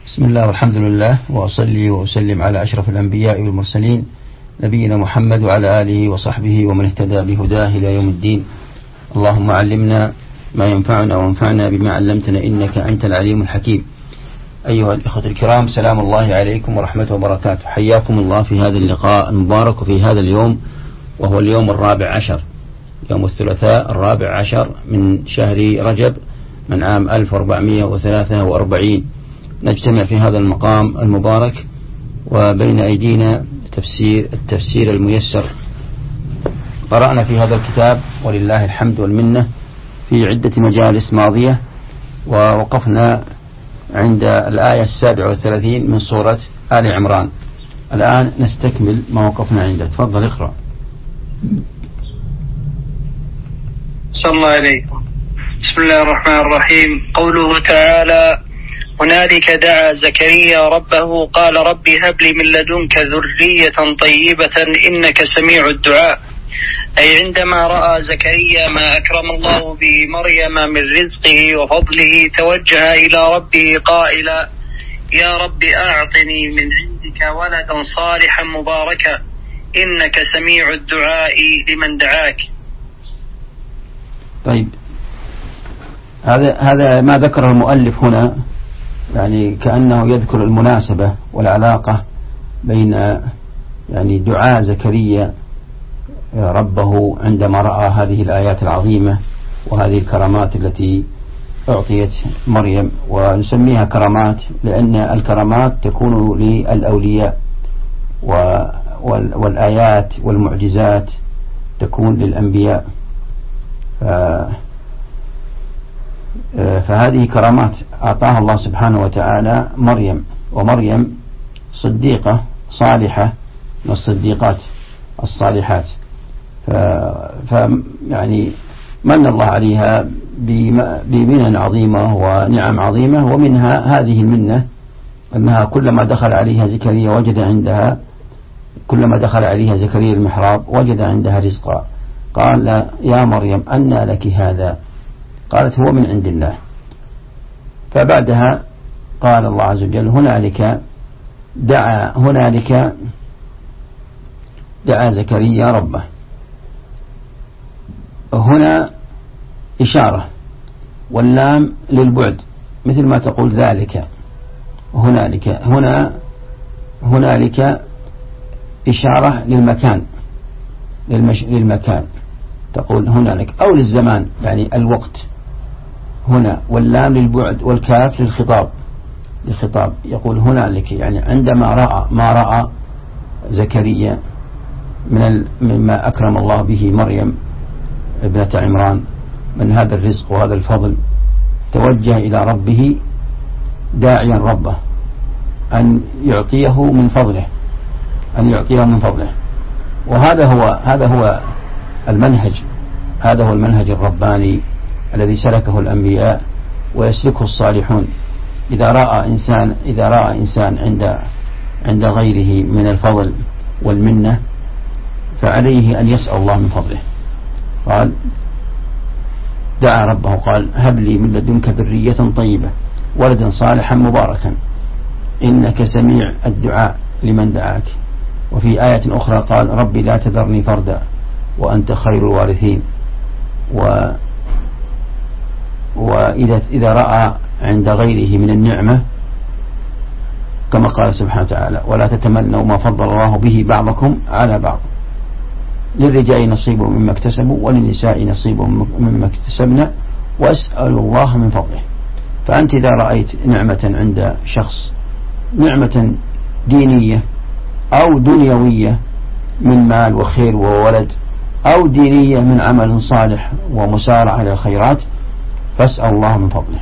بسم الله والحمد لله، وأصلي وأسلم على أشرف الأنبياء والمرسلين نبينا محمد وعلى آله وصحبه ومن اهتدى بهداه إلى يوم الدين. اللهم علمنا ما ينفعنا وانفعنا بما علمتنا إنك أنت العليم الحكيم. أيها الإخوة الكرام، سلام الله عليكم ورحمته وبركاته. حياكم الله في هذا اللقاء المبارك وفي هذا اليوم، وهو اليوم 14 يوم الثلاثاء 14 من شهر رجب من عام 1443. نجتمع في هذا المقام المبارك وبين أيدينا التفسير الميسر. قرأنا في هذا الكتاب ولله الحمد والمنة في عدة مجالس ماضية، ووقفنا عند الآية 37 من سورة آل عمران. الآن نستكمل ما وقفنا عنده. تفضل اقرأ. صلى الله عليكم. بسم الله الرحمن الرحيم. قوله تعالى: هنالك دعا زكريا ربه قال رب هب لي من لدنك ذرية طيبة إنك سميع الدعاء. أي عندما رأى زكريا ما أكرم الله به مريم من رزقه وفضله توجه إلى ربه قائلا: يا رب أعطني من عندك ولدا صالحا مباركا إنك سميع الدعاء لمن دعاك. طيب، هذا ما ذكره المؤلف هنا، يعني كأنه يذكر المناسبة والعلاقة بين يعني دعاء زكريا ربه عندما رأى هذه الآيات العظيمة وهذه الكرامات التي أعطيت مريم. ونسميها كرامات لأن الكرامات تكون للأولياء، والآيات والمعجزات تكون للأنبياء. فهذه كرامات أعطاها الله سبحانه وتعالى مريم، ومريم صديقة صالحة من الصديقات الصالحات، يعني من الله عليها بمنن عظيمة ونعم عظيمة. ومنها هذه المنة أنها كلما دخل عليها زكريا المحراب وجد عندها رزقا. قال: يا مريم أنى لك هذا؟ قالت: هو من عند الله. فبعدها قال الله عز وجل: هنالك دعا زكريا ربه. هنا إشارة، واللام للبعد مثل ما تقول ذلك. هنالك إشارة للمكان تقول هنالك، أو للزمان يعني الوقت هنا، واللام للبعد والكاف للخطاب يقول هنالك يعني عندما رأى زكريا مما أكرم الله به مريم ابنة عمران من هذا الرزق وهذا الفضل، توجه إلى ربه داعيا ربه أن يعطيه من فضله وهذا هو المنهج. هذا هو المنهج الرباني الذي سلكه الأنبياء ويسلكه الصالحون. إذا رأى إنسان عند غيره من الفضل والمنة فعليه أن يسأل الله من فضله. قال: دعا ربه قال: هب لي من لدنك ذرية طيبة ولدا صالحا مباركا إنك سميع الدعاء لمن دعاك. وفي آية أخرى قال: رب لا تذرني فردا وأنت خير الوارثين. وإذا رأى عند غيره من النعمة كما قال سبحانه وتعالى: ولا تتمنوا ما فضل الله به بعضكم على بعض للرجال نصيب مما اكتسبوا وللنساء نصيب مما اكتسبنا واسألوا الله من فضله. فأنت إذا رأيت نعمة عند شخص، نعمة دينية أو دنيوية من مال وخير وولد، أو دينية من عمل صالح ومسارعة إلى الخيرات، فاسأل الله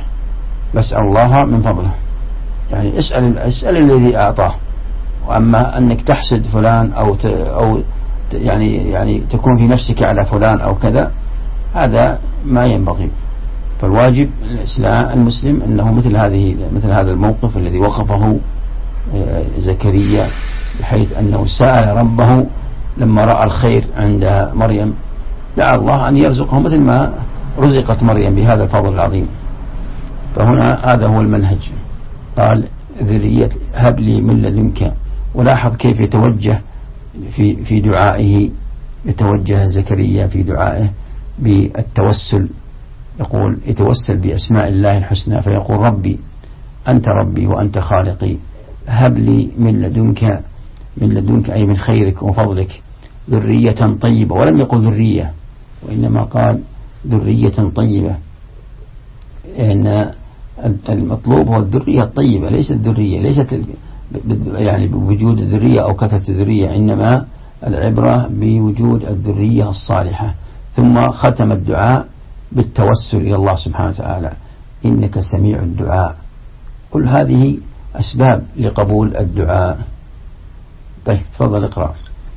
من فضله. يعني اسأل الذي أعطاه. وأما أنك تحسد فلان أو يعني تكون في نفسك على فلان أو كذا، هذا ما ينبغي. فالواجب المسلم أنه مثل هذا الموقف الذي وقفه زكريا، بحيث أنه سأل ربه لما رأى الخير عند مريم، دعا الله أن يرزقه مثل ما رزقت مريم بهذا الفضل العظيم. فهنا هذا هو المنهج. قال ذرية هب لي من لدنك. ولاحظ كيف يتوجه في دعائه، يتوجه زكريا في دعائه بالتوسل، يتوسل بأسماء الله الحسنى، فيقول ربي أنت ربي وأنت خالقي، هب لي من لدنك أي من خيرك وفضلك ذرية طيبة. ولم يقل ذرية، وإنما قال ذرية طيبة، لأن المطلوب هو الذرية الطيبة، ليست الذرية، ليست يعني بوجود الذرية أو كثرة الذرية، إنما العبرة بوجود الذرية الصالحة. ثم ختم الدعاء بالتوسل إلى الله سبحانه وتعالى، إنك سميع الدعاء. كل هذه أسباب لقبول الدعاء. طيب تفضل اقرأ.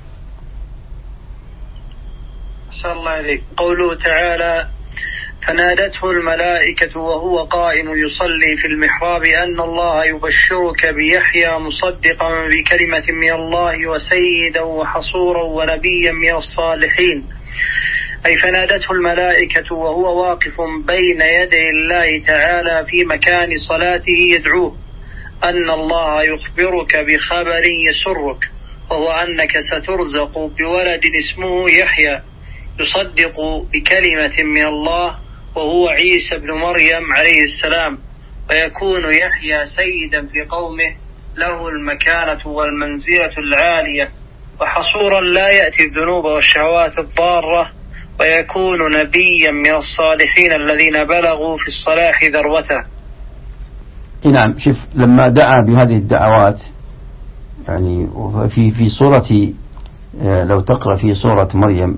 صلى الله عليه. قوله تعالى فنادته الملائكة وهو قائم يصلي في المحراب أن الله يبشرك بيحيى مصدقا بكلمة من الله وسيدا وحصورا ونبيا من الصالحين. أي فنادته الملائكة وهو واقف بين يدي الله تعالى في مكان صلاته يدعوه أن الله يخبرك بخبر يسرك، وهو أنك سترزق بولد اسمه يحيى يصدق بكلمة من الله وهو عيسى بن مريم عليه السلام، ويكون يحيى سيدا في قومه له المكانة والمنزلة العالية، وحصورا لا يأتي الذنوب والشهوات الضارة، ويكون نبيا من الصالحين الذين بلغوا في الصلاح ذروته. نعم. شوف لما دعا بهذه الدعوات، يعني في سورة، لو تقرأ في سورة مريم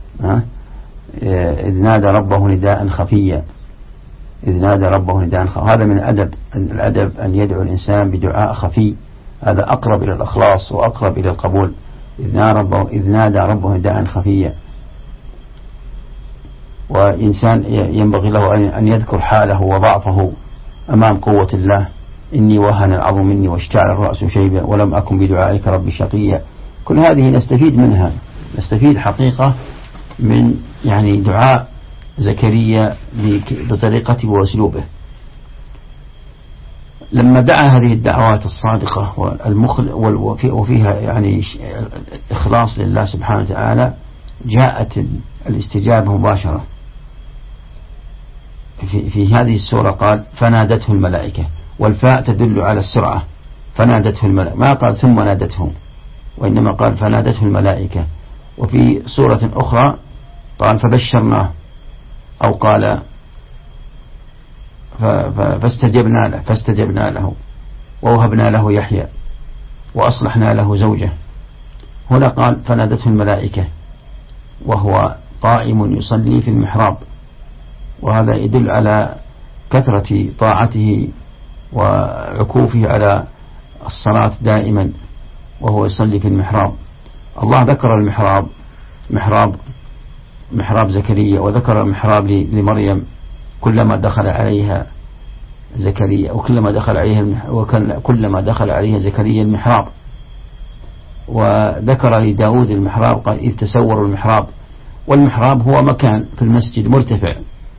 إذ نادى ربه نداء خفيا، إذ نادى ربه نداء خفيا. هذا من الأدب أن يدعو الإنسان بدعاء خفي، هذا أقرب إلى الإخلاص وأقرب إلى القبول. إذ نادى ربه نداء خفيا. وإنسان ينبغي له أن يذكر حاله وضعفه أمام قوة الله. إني وهن العظم مني واشتعل الرأس شيبا ولم أكن بدعائك رب شقيا. كل هذه نستفيد منها، نستفيد حقيقة من يعني دعاء زكريا بطريقته وأسلوبه. لما دعا هذه الدعوات الصادقة وفيها يعني إخلاص لله سبحانه وتعالى، جاءت الاستجابة مباشرة. في هذه السورة قال فنادته الملائكة، والفاء تدل على السرعة. فنادته الملائكة، ما قال ثم نادته، وإنما قال فنادته الملائكة. وفي سورة أخرى قال فبشرناه، أو قال فاستجبنا له ووهبنا له يحيى وأصلحنا له زوجه. هنا قال فنادته الملائكة وهو قائم يصلي في المحراب، وهذا يدل على كثرة طاعته وعكوفه على الصلاة دائما وهو يصلي في المحراب. الله ذكر المحراب محراب زكريا، وذكر المحراب لمريم كلما دخل عليها زكريا، وكلما دخل عليها زكريا المحراب. وذكر لداود المحراب قال إذ تسوروا المحراب. والمحراب هو مكان في المسجد مرتفع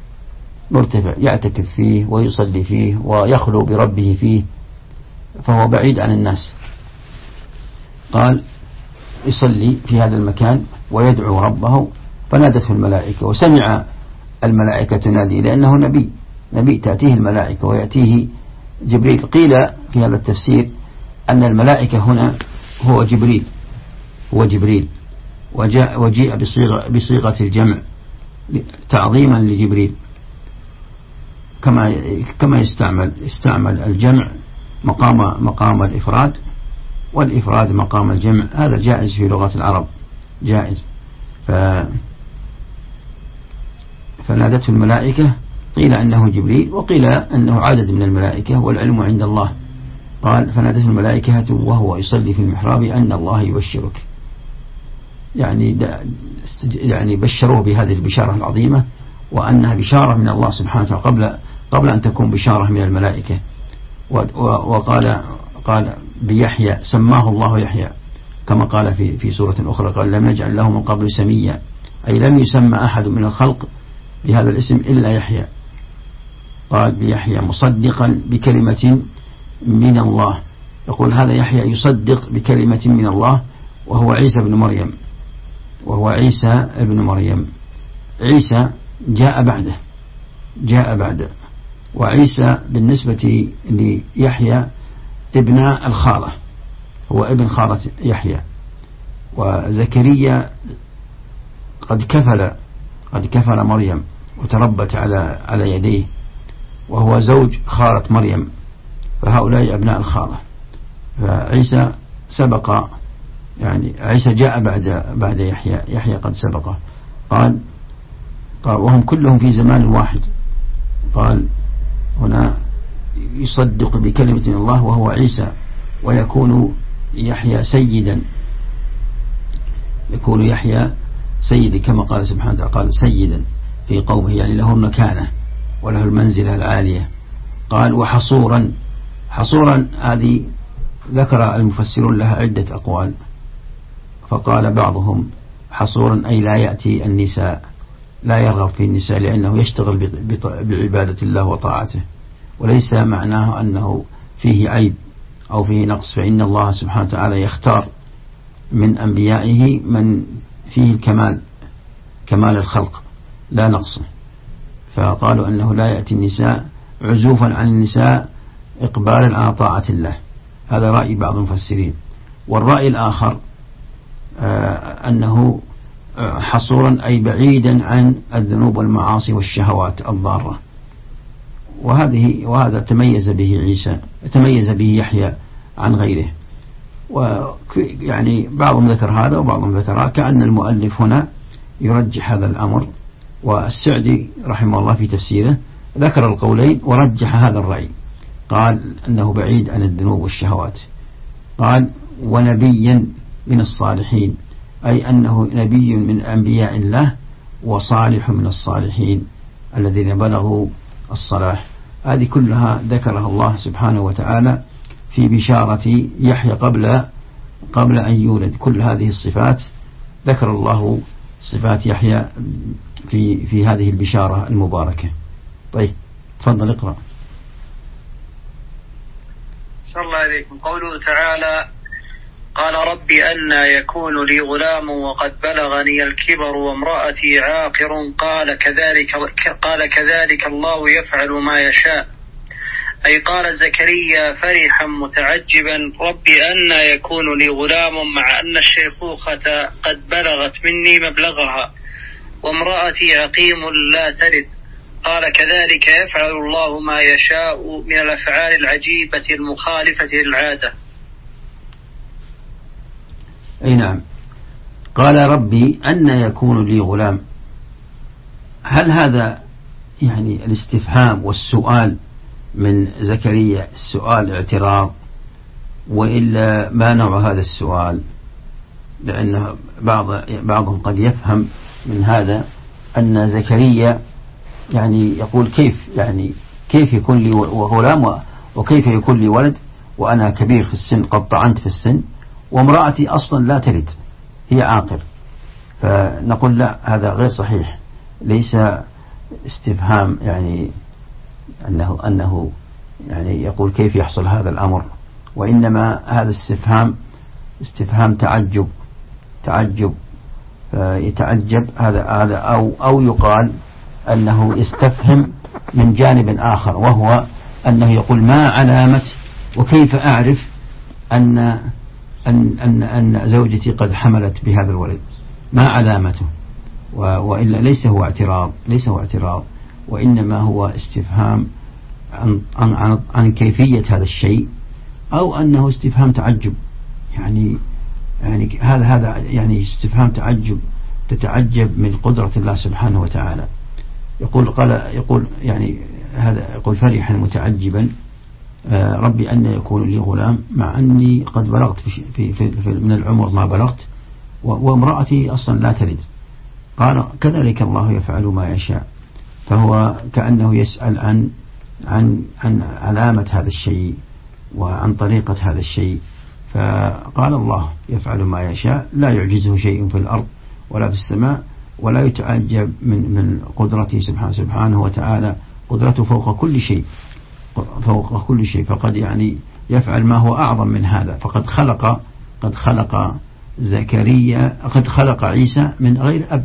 يعتكف فيه ويصلي فيه ويخلو بربه فيه، فهو بعيد عن الناس. قال يصلي في هذا المكان ويدعو ربه، فنادته الملائكة، وسمع الملائكة تنادي، لأنه نبي تأتيه الملائكة ويأتيه جبريل. قيل في هذا التفسير أن الملائكة هنا هو جبريل وجيء بصيغة الجمع تعظيما لجبريل، كما يستعمل الجمع مقام الإفراد، والإفراد مقام الجمع. هذا جائز في لغة العرب، جائز. فنادته الملائكة، قيل أنه جبريل وقيل أنه عدد من الملائكة، والعلم عند الله. قال فنادته الملائكة وهو يصلي في المحراب أن الله يبشرك، يعني بشروه بهذه البشارة العظيمة، وأنها بشارة من الله سبحانه وتعالى قبل أن تكون بشارة من الملائكة. قال بيحيى، سماه الله يحيى، كما قال في سورة أخرى قال لم يجعل له من قبل سميا، أي لم يسمى أحد من الخلق بهذا الاسم إلا يحيى. قال بيحيى مصدقا بكلمة من الله. يقول هذا يحيى يصدق بكلمة من الله وهو عيسى بن مريم، وهو عيسى بن مريم. عيسى جاء بعده، وعيسى بالنسبة ليحيى ابن الخالة، هو ابن خالة يحيى. وزكريا قد كفل مريم وتربت على يديه، وهو زوج خالة مريم، فهؤلاء أبناء الخالة. فعيسى سبق، يعني عيسى جاء بعد يحيى قد سبقه. قال وهم كلهم في زمان واحد. قال هنا يصدق بكلمة الله وهو عيسى، ويكون يحيى سيدا، يكون يحيى سيد كما قال سبحانه وتعالى، قال سيدا في قومه، يعني له المكانة وله المنزلة العالية. قال وحصورا. حصورا هذه ذكر المفسرون لها عدة أقوال، فقال بعضهم حصورا أي لا يأتي النساء، لا يرغب في النساء، لأنه يشتغل بعبادة الله وطاعته، وليس معناه أنه فيه عيب أو فيه نقص، فإن الله سبحانه وتعالى يختار من أنبيائه من فيه كمال الخلق لا نقص. فقالوا أنه لا يأتي النساء عزوفا عن النساء إقبالا على طاعة الله. هذا رأي بعض المفسرين. والرأي الآخر أنه حصورا أي بعيدا عن الذنوب والمعاصي والشهوات الضارة. وهذا تميز به يحيى عن غيره. ويعني بعضهم ذكر هذا وبعضهم ذكر هذا، كأن المؤلف هنا يرجح هذا الأمر. والسعدي رحمه الله في تفسيره ذكر القولين ورجح هذا الرأي، قال أنه بعيد عن الذنوب والشهوات. قال ونبيا من الصالحين، أي أنه نبي من أنبياء الله وصالح من الصالحين الذين بلغوا الصلاح. هذه كلها ذكرها الله سبحانه وتعالى في بشارة يحيى قبل أن يولد. كل هذه الصفات ذكر الله صفات يحيى في هذه البشارة المباركة. طيب تفضل اقرأ. صلى الله عليكم. قوله تعالى قال ربي أنى يكون لي غلام وقد بلغني الكبر وامرأتي عاقر، قال كذلك الله يفعل ما يشاء. أي قال زكريا فرحا متعجبا ربي أنى يكون لي غلام مع أن الشيخوخة قد بلغت مني مبلغها وامرأتي عقيم لا تلد. قال كذلك يفعل الله ما يشاء من الأفعال العجيبة المخالفة للعادة. أي نعم. قال ربي أن يكون لي غلام. هل هذا يعني الاستفهام والسؤال من زكريا السؤال اعتراض، وإلا ما نوع هذا السؤال؟ لأن بعضهم قد يفهم من هذا أن زكريا يعني يقول كيف يكون لي غلام وكيف يكون لي ولد وأنا كبير في السن، قد طعنت في السن، وامرأتي أصلا لا تلد، هي عاقر. فنقول لا، هذا غير صحيح، ليس استفهام يعني أنه يعني يقول كيف يحصل هذا الأمر، وإنما هذا استفهام تعجب يتعجب هذا أو يقال أنه يستفهم من جانب آخر، وهو أنه يقول ما علامة وكيف أعرف أن زوجتي قد حملت بهذا الولد، ما علامته؟ وإلا ليس هو اعتراض، وإنما هو استفهام عن كيفية هذا الشيء، أو أنه استفهام تعجب. يعني هذا يعني استفهام تعجب، تتعجب من قدرة الله سبحانه وتعالى. يقول فرحا متعجبا ربي أن يكون لي غلام مع أني قد بلغت في من العمر ما بلغت وامرأتي أصلا لا تلد. قال كذلك الله يفعل ما يشاء. فهو كأنه يسأل عن علامة هذا الشيء وعن طريقة هذا الشيء. فقال الله يفعل ما يشاء، لا يعجزه شيء في الأرض ولا في السماء، ولا يتعجب من قدرته سبحانه وتعالى، قدرته فوق كل شيء. فوق كل شيء، فقد يعني يفعل ما هو أعظم من هذا. فقد خلق زكريا، قد خلق عيسى من غير أب،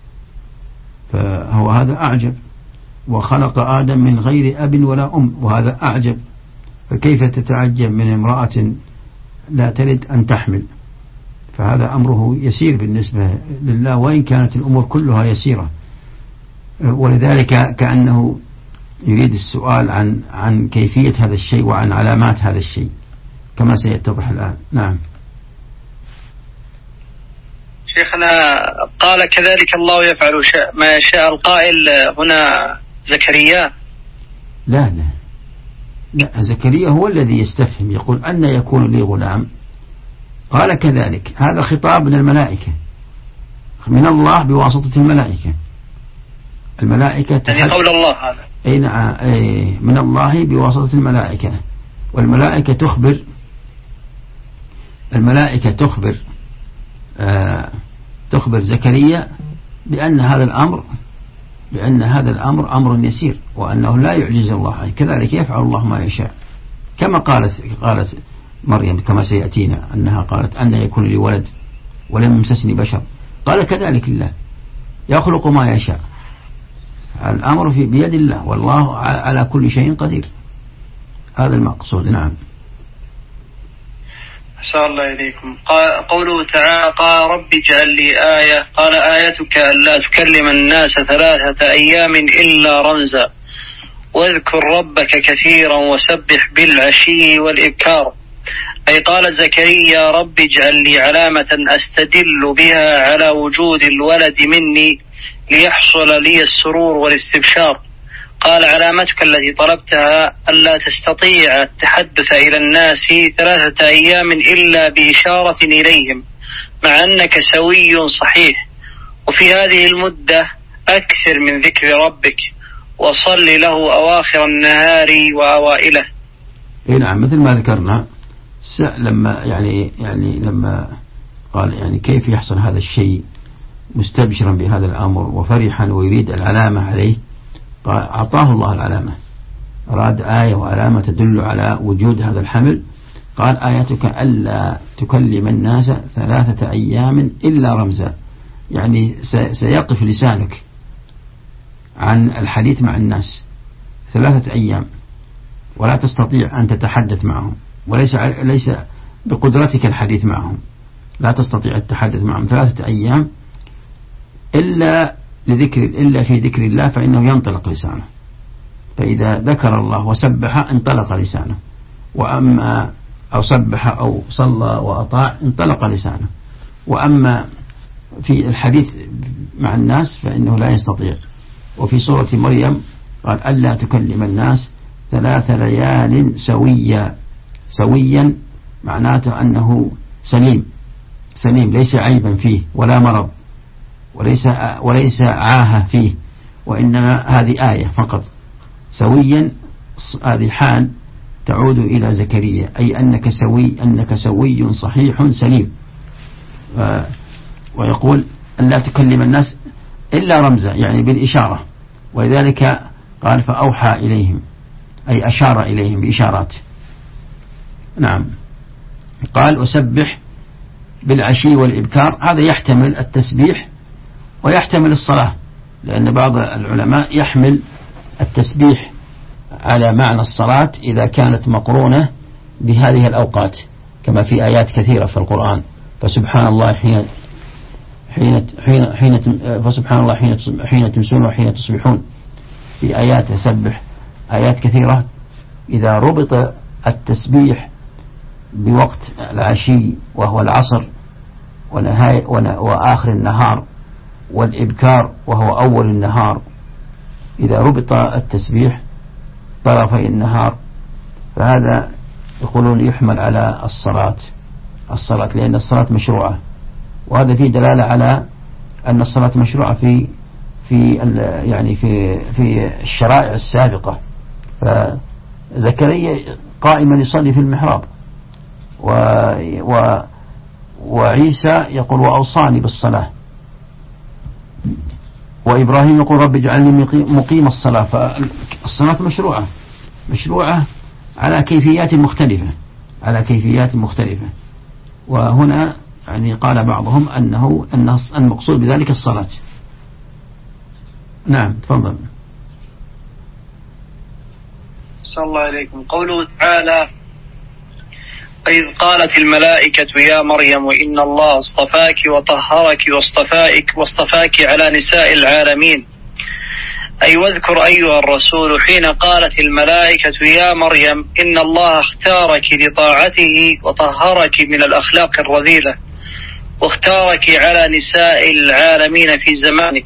فهو هذا أعجب. وخلق آدم من غير أب ولا أم، وهذا أعجب. فكيف تتعجب من امرأة لا تلد أن تحمل؟ فهذا أمره يسير بالنسبة لله، وإن كانت الأمور كلها يسيرة. ولذلك كأنه يريد السؤال عن كيفية هذا الشيء وعن علامات هذا الشيء كما سيتضح الآن. نعم. شيخنا قال كذلك الله يفعل ما يشاء، القائل هنا زكريا؟ لا زكريا هو الذي يستفهم، يقول أن يكون لي غلام، قال كذلك. هذا خطاب من الملائكة، من الله بواسطة الملائكة يعني قول الله هذا. أي نعم، من الله بواسطة الملائكة. والملائكة تخبر زكريا بأن هذا الأمر أمر يسير، وأنه لا يعجز الله، كذلك يفعل الله ما يشاء. كما قالت مريم كما سيأتينا أنها قالت أن يكون لي ولد ولم يمسسني بشر، قال كذلك الله يخلق ما يشاء، الأمر بيد الله، والله على كل شيء قدير. هذا المقصود. نعم. أحسن الله إليكم. قوله تعالى قال رب اجعل لي آية، قال آيتك ألا تكلم الناس 3 أيام إلا رمزا، واذكر ربك كثيرا وسبح بالعشي والإبكار. أي قال زكريا رب اجعل لي علامة أستدل بها على وجود الولد مني ليحصل لي السرور والاستبشار. قال علامتك التي طلبتها ألا تستطيع التحدث إلى الناس 3 أيام إلا بإشارة إليهم، مع أنك سوي صحيح، وفي هذه المدة أكثر من ذكر ربك وصل له أواخر النهار وأوائله. نعم، مثل ما ذكرنا لما لما قال يعني كيف يحصل هذا الشيء مستبشرا بهذا الأمر وفرحا ويريد العلامة عليه، أعطاه الله العلامة، أراد آية وعلامة تدل على وجود هذا الحمل. قال آياتك ألا تكلم الناس 3 أيام إلا رمزا، يعني سيقف لسانك عن الحديث مع الناس 3 أيام، ولا تستطيع أن تتحدث معهم، وليس بقدرتك الحديث معهم، لا تستطيع التحدث معهم 3 أيام إلا في ذكر الله، فإنه ينطلق لسانه. فإذا ذكر الله وسبح انطلق لسانه، وأما أو سبح أو صلى وأطاع انطلق لسانه. وأما في الحديث مع الناس فإنه لا يستطيع. وفي سورة مريم قال ألا تكلم الناس 3 ليال سويا معناته أنه سليم ليس عيبا فيه ولا مرض وليس عاهة فيه، وإنما هذه آية فقط. سويا هذه حال تعود إلى زكريا، أي أنك سوي صحيح سليم. ويقول أن لا تكلم الناس إلا رمزا، يعني بالإشارة، ولذلك قال فأوحى إليهم، أي أشار إليهم بإشارات. نعم. قال وسبح بالعشي والإبكار، هذا يحتمل التسبيح ويحتمل الصلاة، لأن بعض العلماء يحمل التسبيح على معنى الصلاة إذا كانت مقرونة بهذه الأوقات، كما في آيات كثيرة في القرآن. فسبحان الله حين تمسون وحين تصبحون، في آيات يسبح، آيات كثيرة. إذا ربط التسبيح بوقت العشي وهو العصر وآخر النهار، والإبكار وهو أول النهار، إذا ربط التسبيح طرفي النهار، فهذا يقولون يحمل على الصلاة، لأن الصلاة مشروعة، وهذا فيه دلالة على أن الصلاة مشروعة في الشرائع السابقة. فزكريا قائما يصلي في المحراب، وعيسى يقول وأوصاني بالصلاة، وإبراهيم يقول رب اجعلني مقيم الصلاة، فالصلاة مشروعة مشروعة على كيفيات مختلفة، على كيفيات مختلفة. وهنا يعني قال بعضهم أن المقصود بذلك الصلاة. نعم تفضل. صلى الله عليكم. قوله تعالى: إذ قالت الملائكة يا مريم إن الله اصطفاك وطهرك واصطفاك على نساء العالمين، أي واذكر أيها الرسول حين قالت الملائكة يا مريم إن الله اختارك لطاعته وطهرك من الأخلاق الرذيلة واختارك على نساء العالمين في زمانك.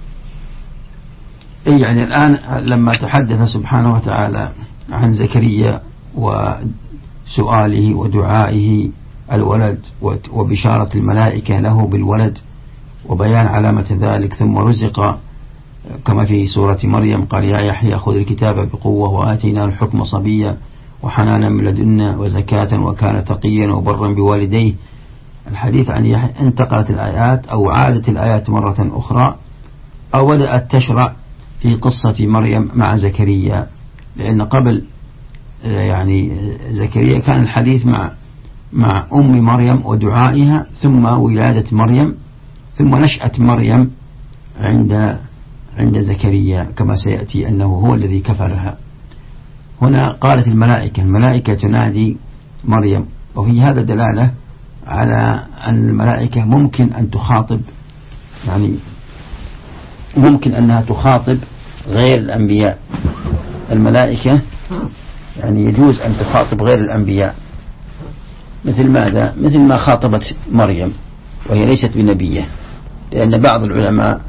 يعني الآن لما تحدث سبحانه وتعالى عن زكريا وسؤاله ودعائه الولد وبشارة الملائكة له بالولد وبيان علامة ذلك، ثم رزق كما في سورة مريم قال يا يحيى خذ الكتاب بقوة وآتينا الحكم صبيا وحنانا من لدنا وزكاة وكان تقيا وبرا بوالديه. الحديث عن يحيى انتقلت الآيات أو عادت الآيات مرة أخرى أو بدأت تشرع في قصة مريم مع زكريا، لأن قبل يعني زكريا كان الحديث مع أم مريم ودعائها، ثم ولادة مريم، ثم نشأة مريم عند زكريا كما سيأتي أنه هو الذي كفلها. هنا قالت الملائكة تنادي مريم، وفي هذا دلالة على أن الملائكة ممكن أن تخاطب، يعني ممكن أنها تخاطب غير الأنبياء. الملائكة يعني يجوز أن تخاطب غير الأنبياء، مثل ماذا؟ مثل ما خاطبت مريم وهي ليست بنبية، لأن بعض العلماء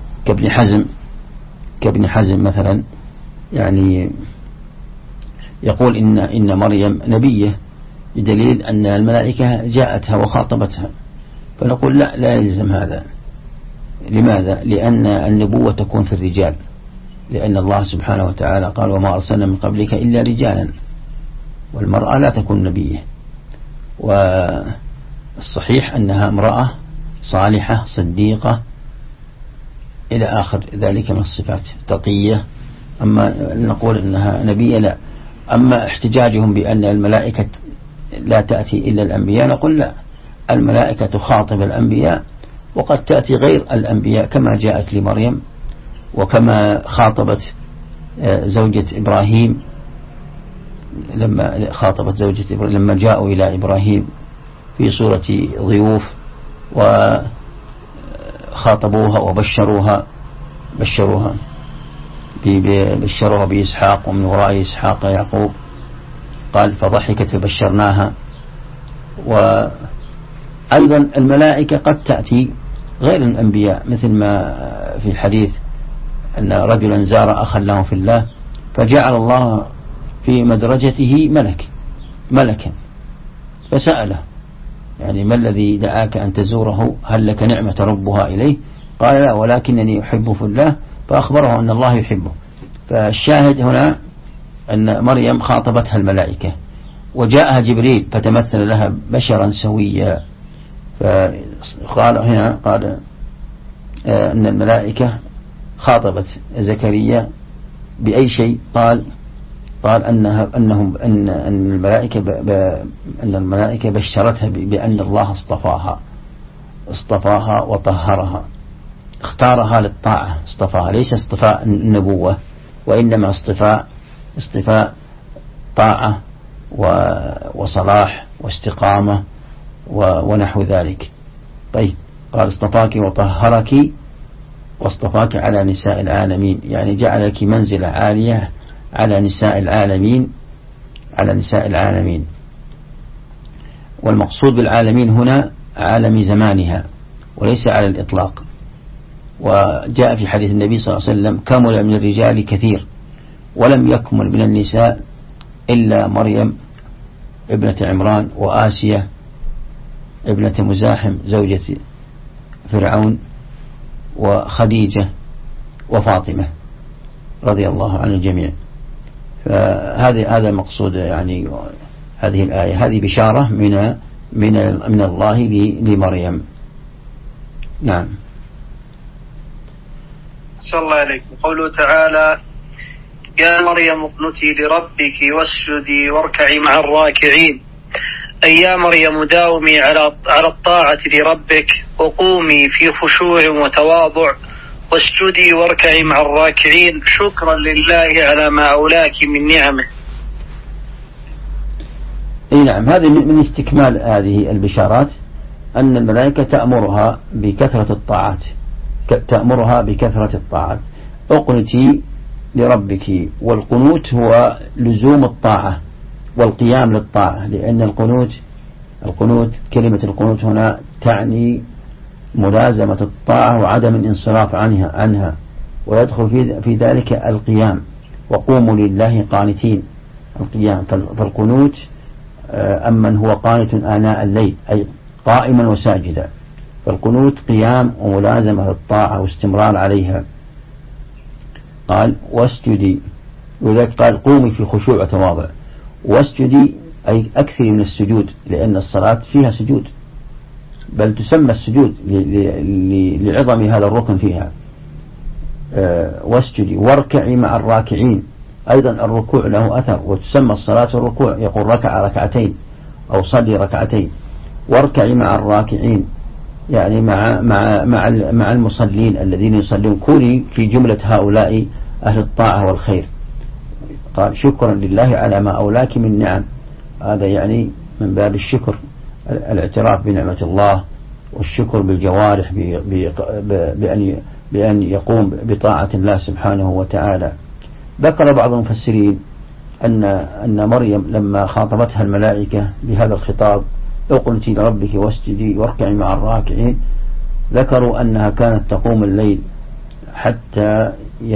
كابن حزم مثلا يعني يقول إن مريم نبية بدليل أن الملائكة جاءتها وخاطبتها، فنقول لا يلزم هذا. لماذا؟ لأن النبوة تكون في الرجال، لأن الله سبحانه وتعالى قال وما أرسلنا من قبلك إلا رجالا، والمرأة لا تكون نبية. والصحيح أنها امرأة صالحة صديقة إلى آخر ذلك من الصفات، تقية. أما نقول أنها نبية لا. أما احتجاجهم بأن الملائكة لا تأتي إلا الأنبياء، نقول لا، الملائكة تخاطب الأنبياء وقد تأتي غير الأنبياء كما جاءت لمريم، وكما خاطبت زوجة إبراهيم لما جاءوا إلى إبراهيم في صورة ضيوف وخاطبوها وبشروها بإسحاق ومن وراء إسحاق يعقوب، قال فضحكت فبشرناها. وأيضا الملائكة قد تأتي غير الأنبياء، مثل ما في الحديث أن رجلا زار أخا له في الله فجعل الله في مدرجته ملكا فسأله يعني ما الذي دعاك أن تزوره؟ هل لك نعمة ربها إليه؟ قال لا ولكنني أحبه في الله، فأخبره أن الله يحبه. فالشاهد هنا أن مريم خاطبتها الملائكة، وجاءها جبريل فتمثل لها بشرا سويا. فقال هنا أن الملائكة خاطبت زكريا بأي شيء؟ قال أن الملائكة بشرتها بأن الله اصطفاها وطهرها، اختارها للطاعة، اصطفاها ليس اصطفاء النبوة، وإنما اصطفاء طاعة وصلاح واستقامة ونحو ذلك. طيب قال اصطفاك وطهرك واصطفاك على نساء العالمين، يعني جعلك منزلة عالية على نساء العالمين. والمقصود بالعالمين هنا عالم زمانها وليس على الإطلاق. وجاء في حديث النبي صلى الله عليه وسلم كمل من الرجال كثير ولم يكمل من النساء إلا مريم ابنة عمران وآسية ابنة مزاحم زوجة فرعون وخديجة وفاطمة رضي الله عن الجميع. هذا مقصود يعني هذه الآية، هذه بشارة من الله لمريم. نعم. صلى الله عليكم. قوله تعالى يا مريم اقنتي لربك واسجدي واركعي مع الراكعين، أي يا مريم داومي على الطاعة لربك، وقومي في خشوع وتواضع، واسجدي واركعي مع الراكعين شكرا لله على ما أولاك من نعمه. اي نعم، هذه من استكمال هذه البشارات أن الملائكة تأمرها بكثرة الطاعات. اقنتي لربك، والقنوت هو لزوم الطاعة والقيام للطاعة، لأن القنوت كلمة القنوت هنا تعني ملازمة الطاعة وعدم الانصراف عنها، ويدخل في ذلك القيام، وقوموا لله قانتين، القيام. فالقنوت أمن هو قانت آناء الليل أي قائما وساجدا، فالقنوت قيام وملازمة للطاعة واستمرار عليها. قال واسجدي، وذلك قال قومي في خشوع وتواضع، واسجدي أي أكثر من السجود، لأن الصلاة فيها سجود، بل تسمى السجود لعظم هذا الركن فيها. واسجدي واركعي مع الراكعين، أيضا الركوع له أثر، وتسمى الصلاة الركوع، يقول ركع ركعتين أو صلي ركعتين. واركعي مع الراكعين يعني مع المصلين الذين يصلون، كوني في جملة هؤلاء أهل الطاعة والخير. قال شكرا لله على ما أولاك من نعم، هذا يعني من باب الشكر، الاعتراف بنعمة الله، والشكر بالجوارح بأن يقوم بطاعة الله سبحانه وتعالى. ذكر بعض المفسرين أن مريم لما خاطبتها الملائكة بهذا الخطاب اقنتي لربك واسجدي واركعي مع الراكعين، ذكروا أنها كانت تقوم الليل حتى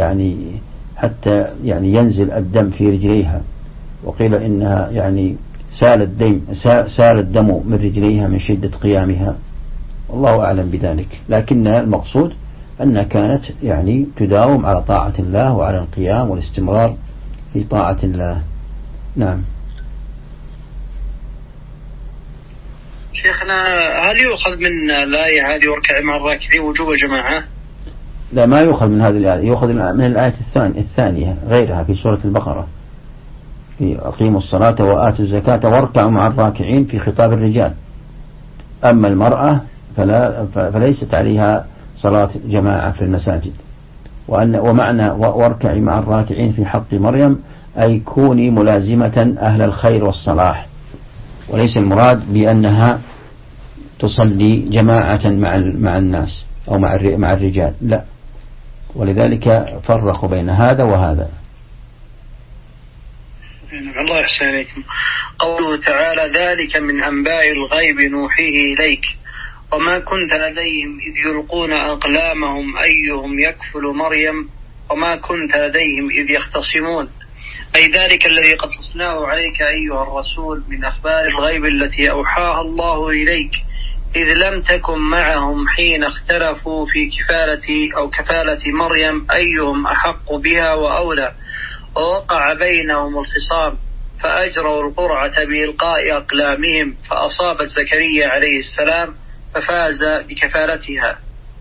ينزل الدم في رجليها، وقيل إنها يعني سال الدم من رجليها من شدة قيامها، والله أعلم بذلك. لكن المقصود أنها كانت يعني تداوم على طاعة الله وعلى القيام والاستمرار في طاعة الله. نعم. شيخنا، هل يؤخذ من الآية هذه واركعي مع الراكعين وجوب جماعة؟ لا، ما يؤخذ من هذه الآية، يؤخذ من الآية الثانية غيرها في سورة البقرة، في أقيموا الصلاة وآتوا الزكاة واركعوا مع الراكعين في خطاب الرجال. أما المرأة فليست عليها صلاة جماعة في المساجد. ومعنى واركعي مع الراكعين في حق مريم أي كوني ملازمة أهل الخير والصلاح، وليس المراد بأنها تصلي جماعة مع الناس أو مع الرجال، لا، ولذلك فرقوا بين هذا وهذا. الله يحسن إليكم. قوله تعالى ذلك من أنباء الغيب نوحيه إليك وما كنت لديهم إذ يلقون أقلامهم أيهم يكفل مريم وما كنت لديهم إذ يختصمون، أي ذلك الذي قصصناه عليك أيها الرسول من أخبار الغيب التي أوحاها الله إليك، إذ لم تكن معهم حين اختلفوا في كفالة مريم أيهم أحق بها وأولى، ووقع بينهم الخصام فأجروا القرعة بإلقاء أقلامهم فأصابت زكريا عليه السلام ففاز بكفالتها.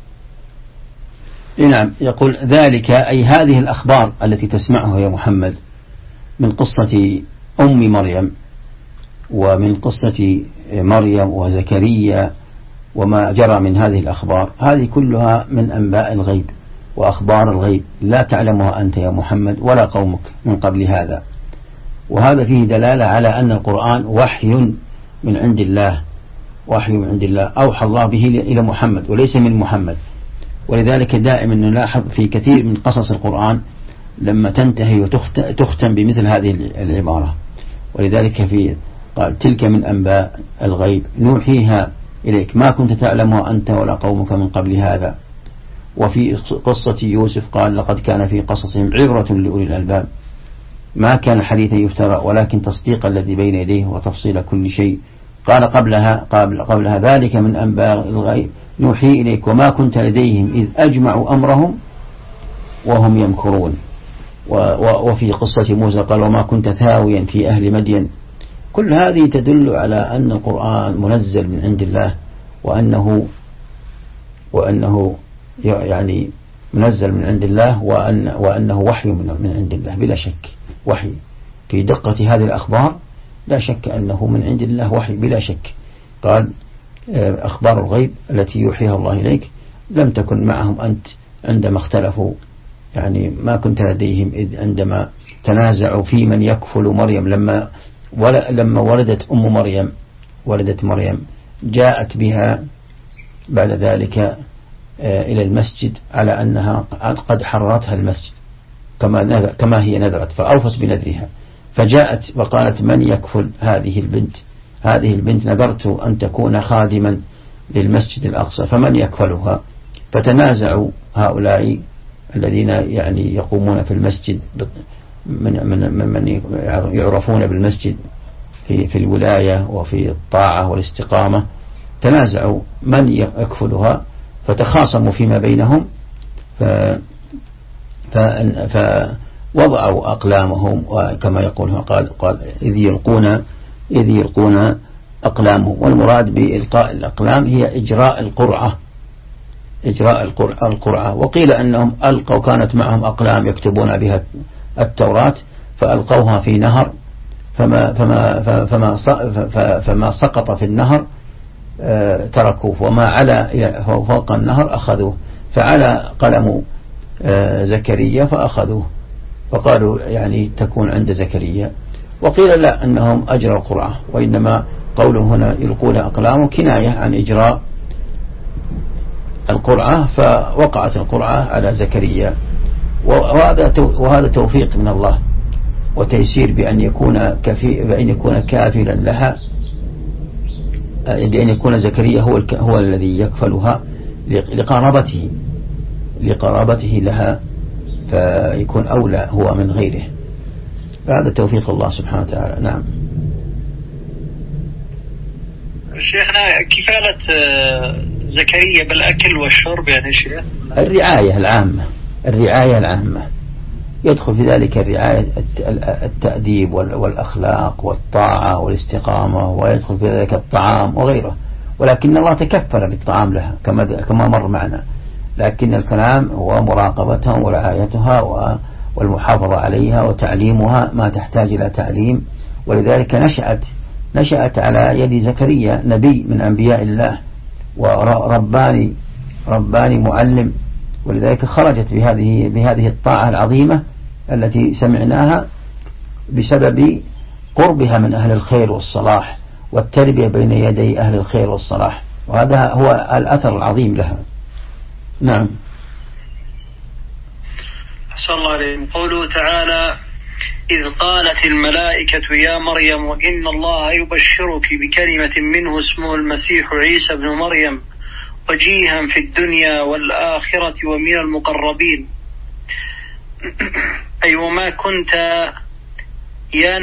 نعم، يقول ذلك أي هذه الأخبار التي تسمعها يا محمد من قصة أم مريم ومن قصة مريم وزكريا وما جرى من هذه الأخبار، هذه كلها من أنباء الغيب وأخبار الغيب لا تعلمها أنت يا محمد ولا قومك من قبل هذا. وهذا فيه دلالة على أن القرآن وحي من عند الله، أوحى الله به إلى محمد وليس من محمد. ولذلك دائما نلاحظ في كثير من قصص القرآن لما تنتهي وتختم بمثل هذه العبارة، ولذلك قال تلك من أنباء الغيب نوحيها إليك ما كنت تعلمها أنت ولا قومك من قبل هذا. وفي قصة يوسف قال لقد كان في قصصهم عبرة لأولي الألباب ما كان حديثا يفترى ولكن تصديق الذي بين يديه وتفصيل كل شيء. قال قبلها ذلك من أنباء الغيب نوحي إليك وما كنت لديهم إذ أجمعوا أمرهم وهم يمكرون. وفي قصة موسى قال وما كنت ثاويا في أهل مدين. كل هذه تدل على أن القرآن منزل من عند الله، وأنه يعني منزل من عند الله وأنه وحي من عند الله بلا شك، وحي في دقة هذه الأخبار لا شك أنه من عند الله وحي بلا شك. قال أخبار الغيب التي يوحيها الله إليك لم تكن معهم أنت عندما اختلفوا، يعني ما كنت لديهم إذ عندما تنازعوا في من يكفل مريم. لما ولدت مريم جاءت بها بعد ذلك إلى المسجد على أنها قد حررتها المسجد كما هي نذرت، فأوفت بنذرها، فجاءت وقالت من يكفل هذه البنت نذرت أن تكون خادما للمسجد الأقصى فمن يكفلها. فتنازعوا هؤلاء الذين يعني يقومون في المسجد من يعرفون بالمسجد في الولاية وفي الطاعة والاستقامة، تنازعوا من يكفلها، فتخاصموا فيما بينهم، فوضعوا أقلامهم، وكما يقول قال إذ يلقون أقلامهم. والمراد بإلقاء الأقلام هي إجراء القرعة. وقيل أنهم ألقوا، كانت معهم أقلام يكتبون بها التوراة فألقوها في نهر، فما سقط في النهر تركوه، وما علا فوق النهر أخذوه، فعلى قلم زكريا فأخذوه، فقالوا يعني تكون عند زكريا. وقيل لا، أنهم أجروا القرعة، وإنما قوله هنا يلقون أقلامه كناية عن إجراء القرعة، فوقعت القرعة على زكريا. وهذا توفيق من الله وتيسير بأن يكون كافلا لها، بأن يكون زكريا هو الذي يكفلها لقرابته لها، فيكون أولى هو من غيره. هذا توفيق الله سبحانه وتعالى. نعم. شيخنا، كفالة زكريا بالأكل والشرب يعني شيخ؟ الرعاية العامة يدخل في ذلك الرعاية التأديب والأخلاق والطاعة والاستقامة، ويدخل في ذلك الطعام وغيره، ولكن الله تكفل بالطعام لها كما مر معنا، لكن الكلام هو مراقبتها ورعايتها والمحافظة عليها وتعليمها ما تحتاج إلى تعليم. ولذلك نشأت على يد زكريا نبي من أنبياء الله ورباني معلم، ولذلك خرجت بهذه الطاعة العظيمة التي سمعناها بسبب قربها من أهل الخير والصلاح والتربية بين يدي أهل الخير والصلاح، وهذا هو الأثر العظيم لها. نعم. أحسن الله عليكم. قوله تعالى: إذ قالت الملائكة يا مريم إن الله يبشرك بكلمة منه اسمه المسيح عيسى بن مريم وجيها في الدنيا والآخرة ومن المقربين. أي وما كنت يا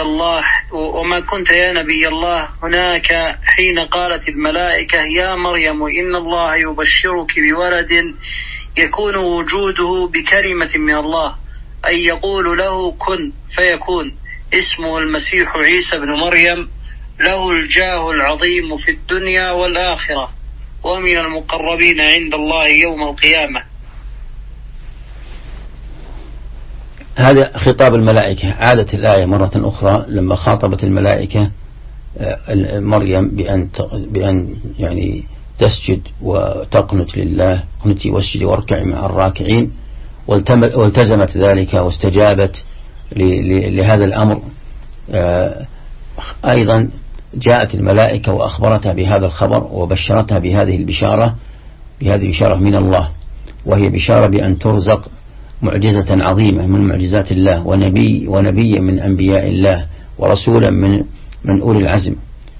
نبي الله هناك حين قالت الملائكة يا مريم إن الله يبشرك بولد يكون وجوده بكلمة من الله، أي يقول له كن فيكون، اسمه المسيح عيسى بن مريم، له الجاه العظيم في الدنيا والآخرة ومن المقربين عند الله يوم القيامة. هذا خطاب الملائكة. عادت الآية مرة أخرى لما خاطبت الملائكة مريم بأن يعني تسجد وتقنت لله، قنتي واسجدي واركعي مع الراكعين، والتزمت ذلك واستجابت لهذا الأمر. أيضا جاءت الملائكة وأخبرتها بهذا الخبر وبشرتها بهذه البشارة من الله، وهي بشارة بأن ترزق معجزة عظيمة من معجزات الله، ونبي من أنبياء الله، ورسولا من أولي العزم.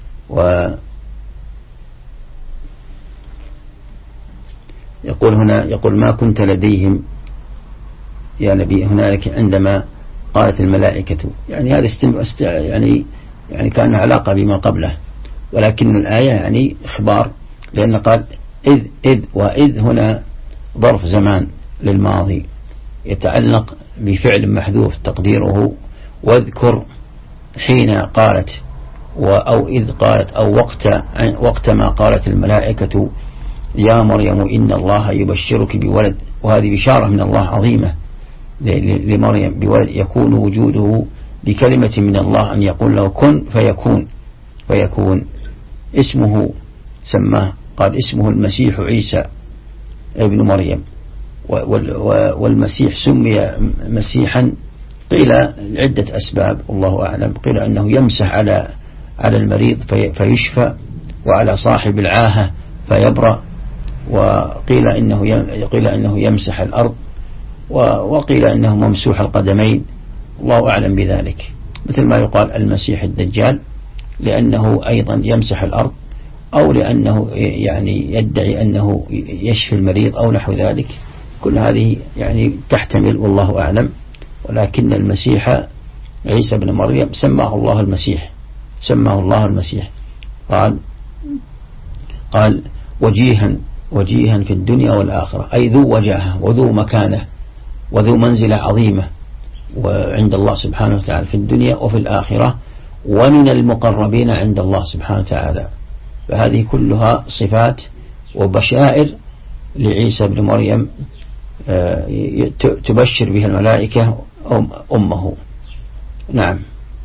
يقول ما كنت لديهم يا نبي هنالك عندما قالت الملائكة، يعني هذا يعني كان علاقة بما قبله، ولكن الآية يعني إخبار، لأن قال وإذ هنا ظرف زمان للماضي يتعلق بفعل محذوف تقديره واذكر حين قالت أو إذ قالت أو وقت ما قالت الملائكة يا مريم إن الله يبشرك بولد، وهذه بشارة من الله عظيمة لمريم بولد يكون وجوده بكلمة من الله أن يقول له كن فيكون. اسمه سماه، قال اسمه المسيح عيسى ابن مريم. والمسيح سمي مسيحا قيل عدة أسباب والله أعلم. قيل أنه يمسح على المريض فيشفى، وعلى صاحب العاهة فيبرأ، وقيل إنه يمسح الأرض، وقيل إنه ممسوح القدمين، الله أعلم بذلك. مثل ما يقال المسيح الدجال لأنه أيضا يمسح الأرض، أو لأنه يعني يدعي أنه يشفي المريض أو نحو ذلك. كل هذه يعني تحتمل والله أعلم. ولكن المسيح عيسى بن مريم سماه الله المسيح. قال وجيها في الدنيا والآخرة، أي ذو وجاهة وذو مكانة وذو منزلة عظيمة وعند الله سبحانه وتعالى في الدنيا وفي الآخرة، ومن المقربين عند الله سبحانه وتعالى. فهذه كلها صفات وبشائر لعيسى بن مريم تبشر بها الملائكة أمه. نعم.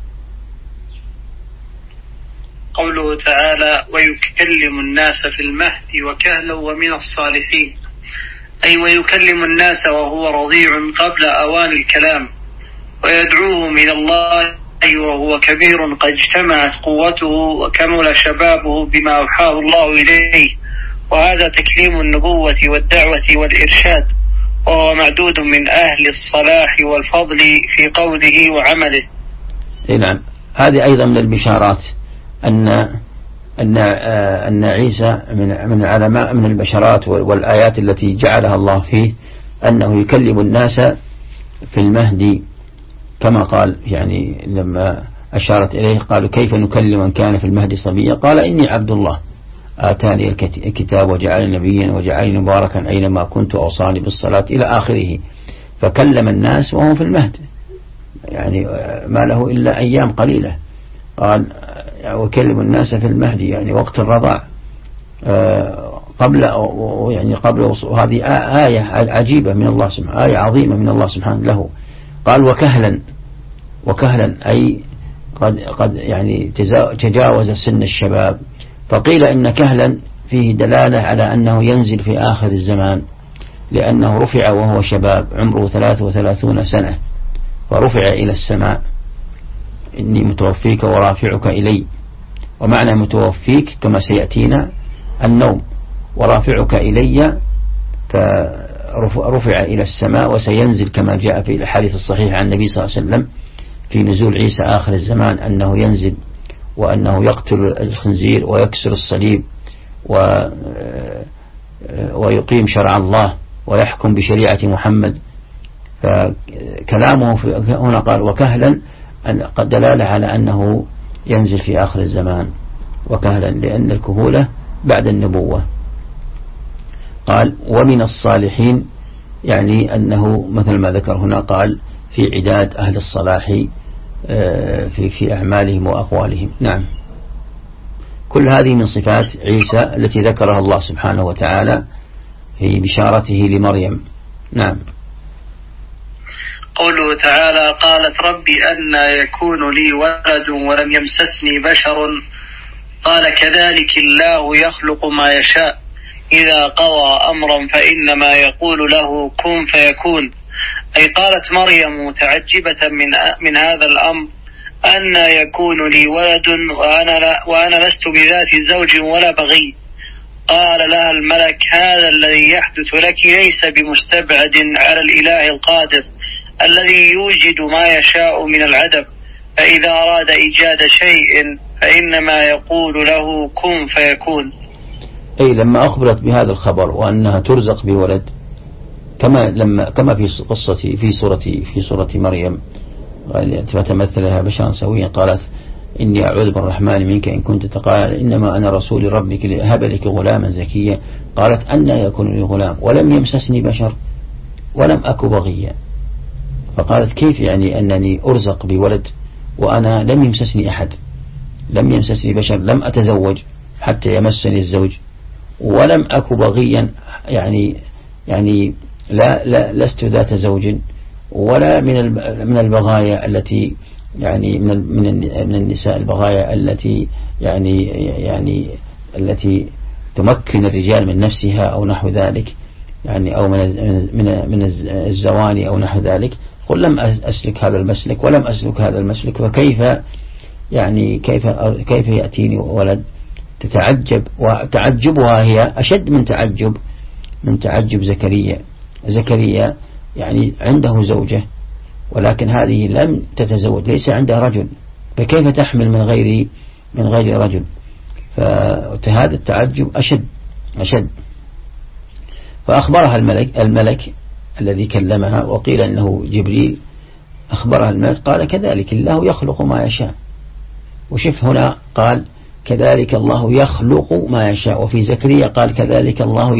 قوله تعالى ويكلم الناس في المهد وكهلا ومن الصالحين، أي ويكلم الناس وهو رضيع قبل أوان الكلام، ويدعوهم إلى الله وهو كبير قد اجتمعت قوته وكمل شبابه بما أوحاه الله إليه. وهذا تكليم النبوة والدعوة والإرشاد، وهو معدود من أهل الصلاح والفضل في قوله وعمله. نعم. هذه أيضا من البشارات أن عيسى من العلماء من البشارات والآيات التي جعلها الله فيه أنه يكلم الناس في المهدي، كما قال يعني لما أشارت إليه قالوا كيف نكلم من كان في المهدي صبيا، قال إني عبد الله آتاني الكتاب وجعلني نبيا وجعلني مباركا أينما كنت أوصاني بالصلاة إلى آخره. فكلم الناس وهو في المهد، يعني ما له إلا أيام قليلة. قال وكلم الناس في المهدي يعني وقت الرضاع قبل هذه آية عجيبة من الله سبحانه، آية عظيمة من الله سبحانه له. قال وكهلا أي قد يعني تجاوز سن الشباب. فقيل إن كهلا فيه دلالة على أنه ينزل في آخر الزمان، لأنه رفع وهو شباب عمره 33 سنة، فرفع إلى السماء إني متوفيك ورافعك إلي. ومعنى متوفيك كما سيأتينا النوم، ورافعك إلي فرفع إلى السماء، وسينزل كما جاء في الحديث الصحيح عن النبي صلى الله عليه وسلم في نزول عيسى آخر الزمان أنه ينزل، وأنه يقتل الخنزير ويكسر الصليب ويقيم شرع الله ويحكم بشريعة محمد. فكلامه هنا قال وكهلا قد دلالة على أنه ينزل في آخر الزمان، وكهلا لأن الكهولة بعد النبوة. قال ومن الصالحين، يعني أنه مثل ما ذكر هنا قال في عداد أهل الصلاح في أعمالهم وأقوالهم. نعم. كل هذه من صفات عيسى التي ذكرها الله سبحانه وتعالى في بشارته لمريم. نعم. قوله تعالى قالت ربي أنى يكون لي ولد ولم يمسسني بشر، قال كذلك الله يخلق ما يشاء إذا قضى أمرا فإنما يقول له كن فيكون. أي قالت مريم متعجبة من هذا الأمر أن يكون لي ولد وأنا لست بذات زوج ولا بغي. قال لها الملك هذا الذي يحدث لك ليس بمستبعد على الإله القادر الذي يوجد ما يشاء من العدم، فإذا أراد إيجاد شيء فإنما يقول له كن فيكون. أي لما أخبرت بهذا الخبر وأنها ترزق بولد كما في قصة في سورة مريم فتمثل لها بشرا سويا، قالت إني أعوذ بالرحمن منك إن كنت تقال إنما أنا رسول ربك لأهب لك غلاما زكيا. قالت أن يكون لي غلام ولم يمسسني بشر ولم أك بغيا. فقالت كيف يعني أنني أرزق بولد وأنا لم يمسسني أحد، لم يمسسني بشر، لم أتزوج حتى يمسني الزوج، ولم أك بغيا، يعني لا لست ذات زوج، ولا من البغايا التي يعني من النساء البغايا التي يعني التي تمكن الرجال من نفسها أو نحو ذلك، يعني أو من الزواني أو نحو ذلك. قل لم أسلك هذا المسلك ولم أسلك هذا المسلك، فكيف يعني كيف يأتيني ولد؟ تتعجب، وتعجبها هي أشد من تعجب زكريا يعني عنده زوجة، ولكن هذه لم تتزوج، ليس عندها رجل، فكيف تحمل من غير رجل؟ فهذا التعجب أشد. فأخبرها الملك الذي كلمها، وقيل أنه جبريل أخبرها الملك قال كذلك الله يخلق ما يشاء. وشف هنا قال كذلك الله يخلق ما يشاء، وفي زكريا قال كذلك الله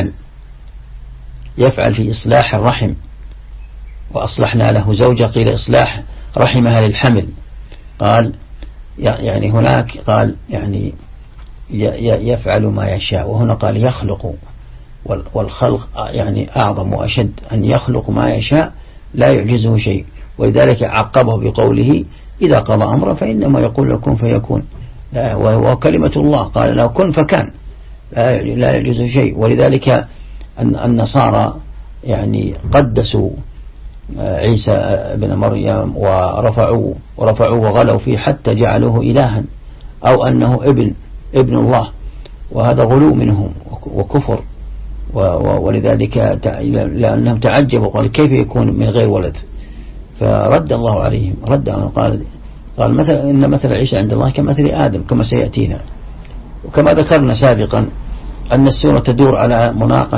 يفعل في إصلاح الرحم، وأصلحنا له زوجة، قيل إصلاح رحمها للحمل. قال يعني هناك قال يعني يفعل ما يشاء، وهنا قال يخلق، والخلق يعني أعظم وأشد، أن يخلق ما يشاء لا يعجزه شيء. ولذلك عقبه بقوله إذا قضى أمرا فإنما يقول له كن فيكون، وكلمة الله قال له كن فكان، لا يعجزه شيء. ولذلك النصارى يعني قدسوا عيسى ابن مريم ورفعوه وغلوا فيه حتى جعلوه إلها، أو أنه ابن الله، وهذا غلو منهم وكفر. ولذلك لأنهم تعجبوا قال كيف يكون من غير ولد؟ فرد الله عليهم، قال إن مثل عيسى عند الله كمثل آدم، كما سيأتينا. وكما ذكرنا سابقا أن السورة تدور على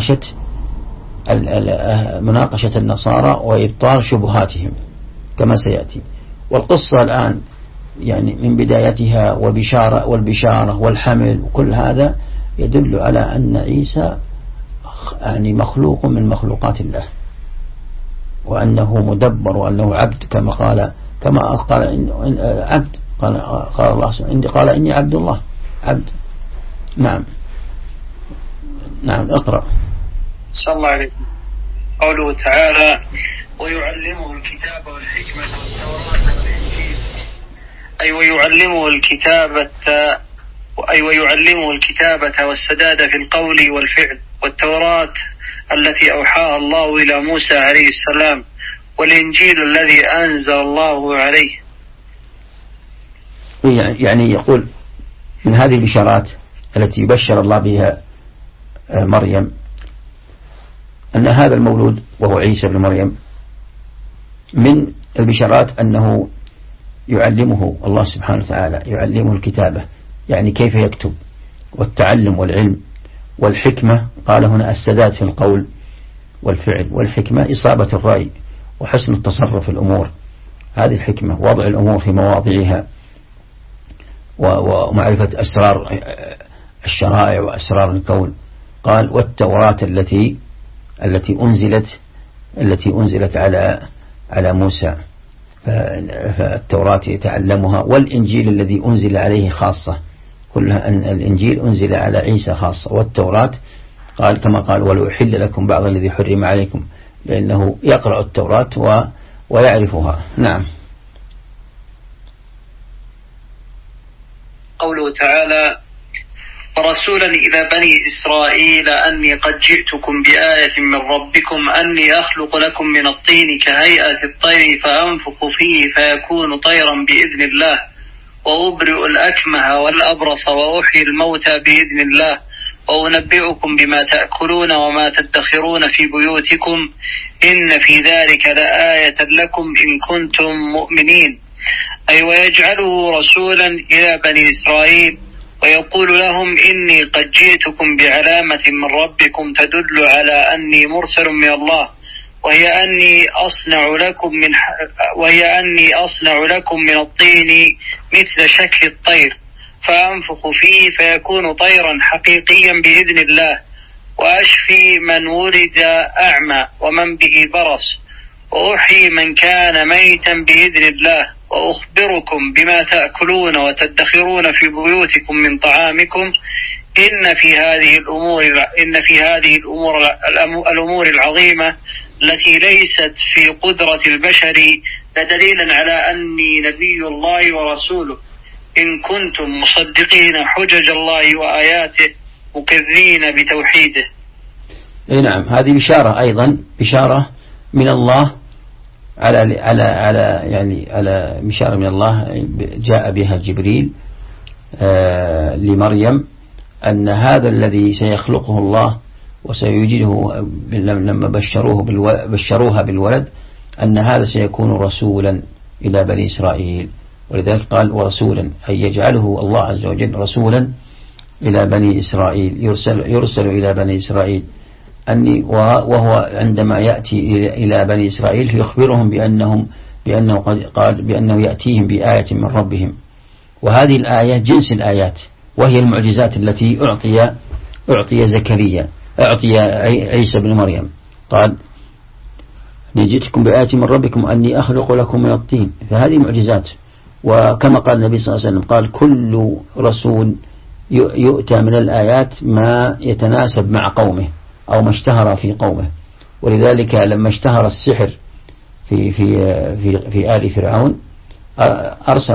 مناقشة النصارى وإبطال شبهاتهم كما سيأتي. والقصة الآن يعني من بدايتها والبشارة والحمل وكل هذا يدل على أن عيسى يعني مخلوق من مخلوقات الله، وأنه مدبر، وأنه عبد، كما قال عبد، قال الله قال إني عبد الله عبد. نعم اقرأ. صلى الله عليه. قوله تعالى ويعلمه الكتاب والحكمة والتوراة والإنجيل، أي ويعلمه الكتابة والسداد في القول والفعل، والتوراة التي أوحاها الله إلى موسى عليه السلام، والإنجيل الذي أنزل الله عليه. يعني يقول من هذه البشارات التي يبشر الله بها مريم أن هذا المولود وهو عيسى بن مريم من البشارات أنه يعلمه الله سبحانه وتعالى، يعلمه الكتابة، يعني كيف يكتب، والتعلم والعلم، والحكمة. قال هنا السداد في القول والفعل، والحكمة إصابة الرأي وحسن التصرف في الأمور، هذه الحكمة، وضع الأمور في مواضعها، ومعرفة أسرار الشرائع وأسرار الكون. قال والتوراة التي أنزلت على موسى، فالتوراة يتعلمها، والإنجيل الذي أنزل عليه خاصة، كلها أن الإنجيل أنزل على عيسى خاصة، والتوراة قال كما قال ولأحل لكم بعض الذي حرم عليكم، لأنه يقرأ التوراة ويعرفها. نعم. قوله تعالى ورسولا إلى بني إسرائيل أني قد جئتكم بآية من ربكم أني أخلق لكم من الطين كهيئة الطير فأنفخ فيه فيكون طيرا بإذن الله، وأبرئ الأكمه والأبرص وأحيي الموتى بإذن الله، وأنبئكم بما تأكلون وما تدخرون في بيوتكم إن في ذلك لآية لكم إن كنتم مؤمنين. أي ويجعله رسولا إلى بني إسرائيل ويقول لهم إني قد جئتكم بعلامة من ربكم تدل على أني مرسل من الله، وهي أني أصنع لكم من الطين مثل شكل الطير فأنفخ فيه فيكون طيرا حقيقيا بإذن الله، وأشفي من ولد أعمى ومن به برص، وأحيي من كان ميتا بإذن الله، وأخبركم بما تأكلون وتدخرون في بيوتكم من طعامكم إن في هذه الأمور العظيمة التي ليست في قدرة البشر لدليلا على أني نبي الله ورسوله، إن كنتم مصدقين حجج الله وآياته مكذبين بتوحيده. نعم، هذه بشارة أيضا، بشارة من الله على بشارة من الله جاء بها جبريل لمريم، أن هذا الذي سيخلقه الله وسيوجده لما بشروها بالولد، أن هذا سيكون رسولا إلى بني إسرائيل. ولذلك قال ورسولا، أي يجعله الله عز وجل رسولا إلى بني إسرائيل، يرسل إلى بني إسرائيل. وهو عندما يأتي إلى بني إسرائيل يخبرهم بأنه يأتيهم بآية من ربهم. وهذه الآية جنس الآيات، وهي المعجزات التي أعطي عيسى بن مريم. قال جئتكم بآية من ربكم أني أخلق لكم من الطين، فهذه معجزات. وكما قال النبي صلى الله عليه وسلم قال كل رسول يؤتى من الآيات ما يتناسب مع قومه أو ما اشتهر في قومه. ولذلك لما اشتهر السحر في آل فرعون أرسل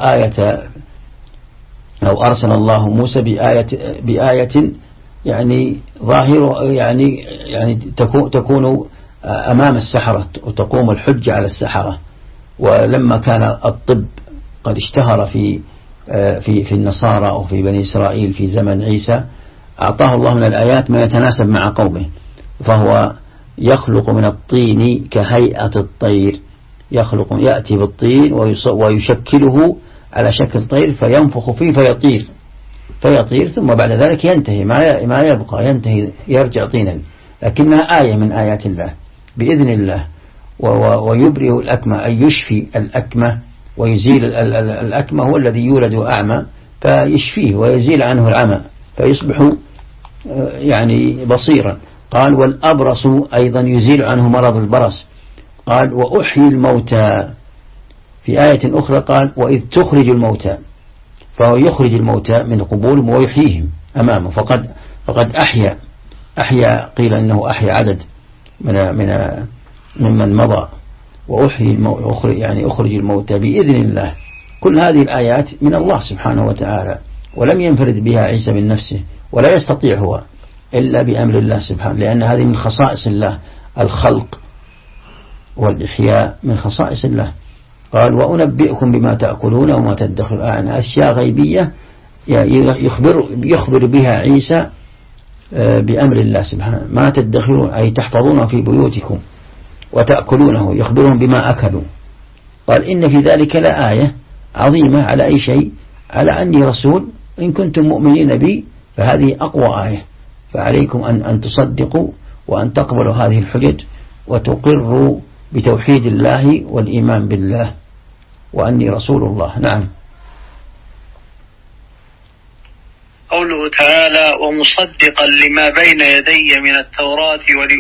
الله موسى بآية يعني ظاهر يعني تكون أمام السحرة وتقوم الحجة على السحرة. ولما كان الطب قد اشتهر في النصارى أو في بني إسرائيل في زمن عيسى، أعطاه الله من الآيات ما يتناسب مع قومه، فهو يخلق من الطين كهيئة الطير، يأتي بالطين ويشكله على شكل طير فينفخ فيه فيطير ثم بعد ذلك ينتهي ما يبقى، ينتهي يرجع طينا. لكنها آية من آيات الله بإذن الله. ويبرئ الأكمة، أي يشفي الأكمة ويزيل الأكمة، هو الذي يولد أعمى فيشفيه ويزيل عنه العمى فيصبح يعني بصيرا. قال والأبرص أيضا يزيل عنه مرض البرص. قال وأحيي الموتى، في آية أخرى قال وإذ تخرج الموتى، فهو يخرج الموتى من قبورهم ويحييهم أمامه. فقد أحيا قيل إنه أحيا عدد ممن مضى، وأحيي يعني أخرج الموتى بإذن الله. كل هذه الآيات من الله سبحانه وتعالى، ولم ينفرد بها عيسى من نفسه، ولا يستطيع هو إلا بأمر الله سبحانه، لأن هذه من خصائص الله، الخلق والإحياء من خصائص الله. قال وأنبئكم بما تأكلون وما تدخرون، أشياء غيبية يخبر بها عيسى بأمر الله سبحانه. ما تدخرون أي تحفظونه في بيوتكم، وتأكلونه يخبرهم بما أكلوا. قال إن في ذلك لآية عظيمة على أي شيء، على أني رسول، إن كنتم مؤمنين بي فهذه أقوى آية. فعليكم أن تصدقوا وأن تقبلوا هذه الحجج وتقروا بتوحيد الله والإيمان بالله وأني رسول الله. نعم. قوله تعالى ومصدقا لما بين يدي من التوراة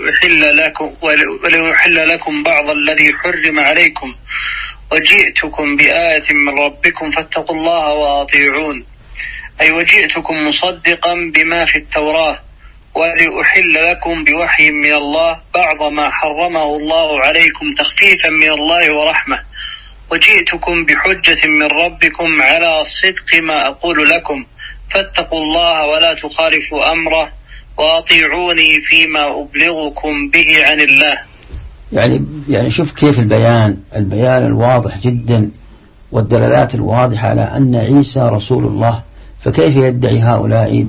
وليحل لكم بعض الذي حرم عليكم وجئتكم بآية من ربكم فاتقوا الله وأطيعون، أي وجئتكم مصدقا بما في التوراة ولأحل لكم بوحي من الله بعض ما حرمه الله عليكم تخفيفا من الله ورحمة، وجئتكم بحجة من ربكم على صدق ما أقول لكم فاتقوا الله ولا تخالفوا أمره وأطيعوني فيما أبلغكم به عن الله. يعني شوف كيف البيان الواضح جدا والدلالات الواضحة على أن عيسى رسول الله. فكيف يدعي هؤلاء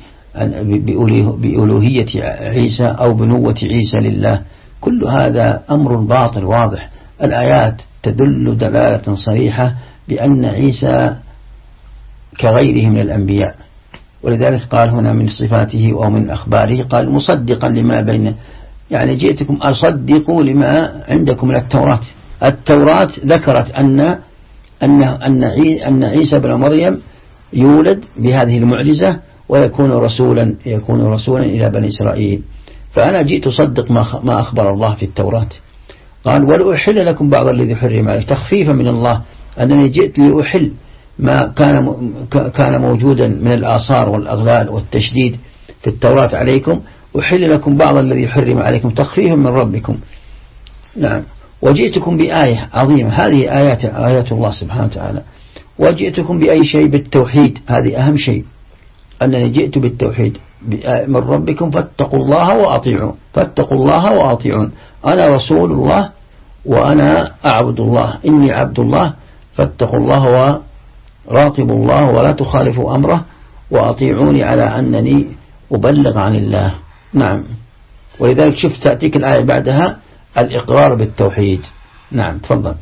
بألوهية عيسى أو بنوة عيسى لله؟ كل هذا أمر باطل واضح. الآيات تدل دلالة صريحة بأن عيسى كغيره من الأنبياء. ولذلك قال هنا من صفاته ومن أخباره قال مصدقا لما بين، يعني جئتكم أصدق لما عندكم من التوراة. التوراة ذكرت أن عيسى بن مريم يولد بهذه المعجزة ويكون رسولا إلى بني إسرائيل. فأنا جئت أصدق ما أخبر الله في التوراة. قال ولأحل لكم بعض الذي حرم عليكم تخفيفا من الله، أنني جئت لأحل ما كان موجودا من الآثار والأغلال والتشديد في التوراة عليكم، أحل لكم بعض الذي حرم عليكم تخفيف من ربكم. نعم. وجئتكم بآية عظيمة، هذه آيات الله سبحانه وتعالى. وجئتكم بأي شيء؟ بالتوحيد، هذه أهم شيء، أنني جئت بالتوحيد من ربكم فاتقوا الله وأطيعون، فاتقوا الله وأطيعون، أنا رسول الله وأنا أعبد الله، إني عبد الله، فاتقوا الله وراقبوا الله ولا تخالفوا أمره وأطيعوني على أنني أبلغ عن الله. نعم. ولذلك شفت تأتيك الآية بعدها الإقرار بالتوحيد. نعم تفضل.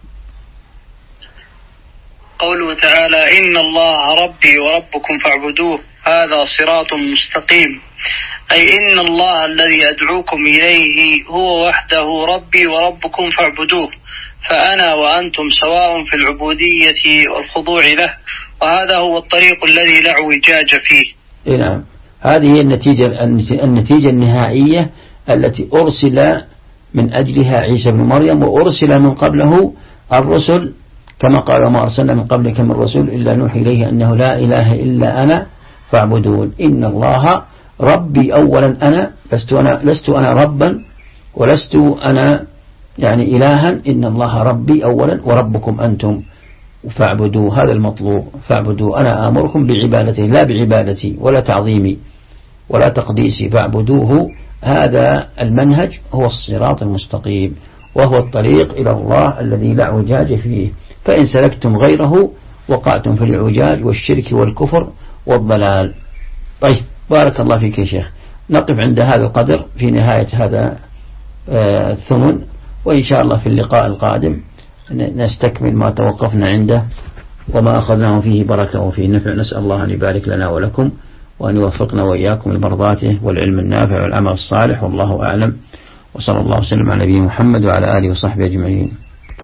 قوله تعالى إن الله ربي وربكم فاعبدوه هذا صراط مستقيم، أي إن الله الذي أدعوكم إليه هو وحده ربي وربكم فاعبدوه، فأنا وأنتم سواء في العبودية والخضوع له، وهذا هو الطريق الذي لا اعوجاج فيه. نعم. هذه هي النتيجة النهائية التي أرسل من أجلها عيسى بن مريم، وأرسل من قبله الرسل، كما قال وما أرسلنا من قبلك من رسول إلا نوحي إليه أنه لا إله إلا أنا فاعبدون. إن الله ربي أولا، أنا لست أنا ربا ولست أنا يعني إلها، إن الله ربي أولا وربكم أنتم فاعبدوا، هذا المطلوب، فاعبدوا، أنا آمركم بعبادته لا بعبادتي ولا تعظيمي ولا تقديسي، فاعبدوه. هذا المنهج هو الصراط المستقيم، وهو الطريق إلى الله الذي لا اعوجاج فيه، فإن سلكتم غيره وقعتم في الإعوجاج والشرك والكفر والضلال. طيب بارك الله فيك يا شيخ، نقف عند هذا القدر في نهاية هذا الثمن، وإن شاء الله في اللقاء القادم نستكمل ما توقفنا عنده وما أخذناه فيه بركة وفيه نفع. نسأل الله أن يبارك لنا ولكم وأن يوفقنا وإياكم لمرضاته والعلم النافع والعمل الصالح، والله أعلم، وصلى الله وسلم على نبينا محمد وعلى آله وصحبه أجمعين.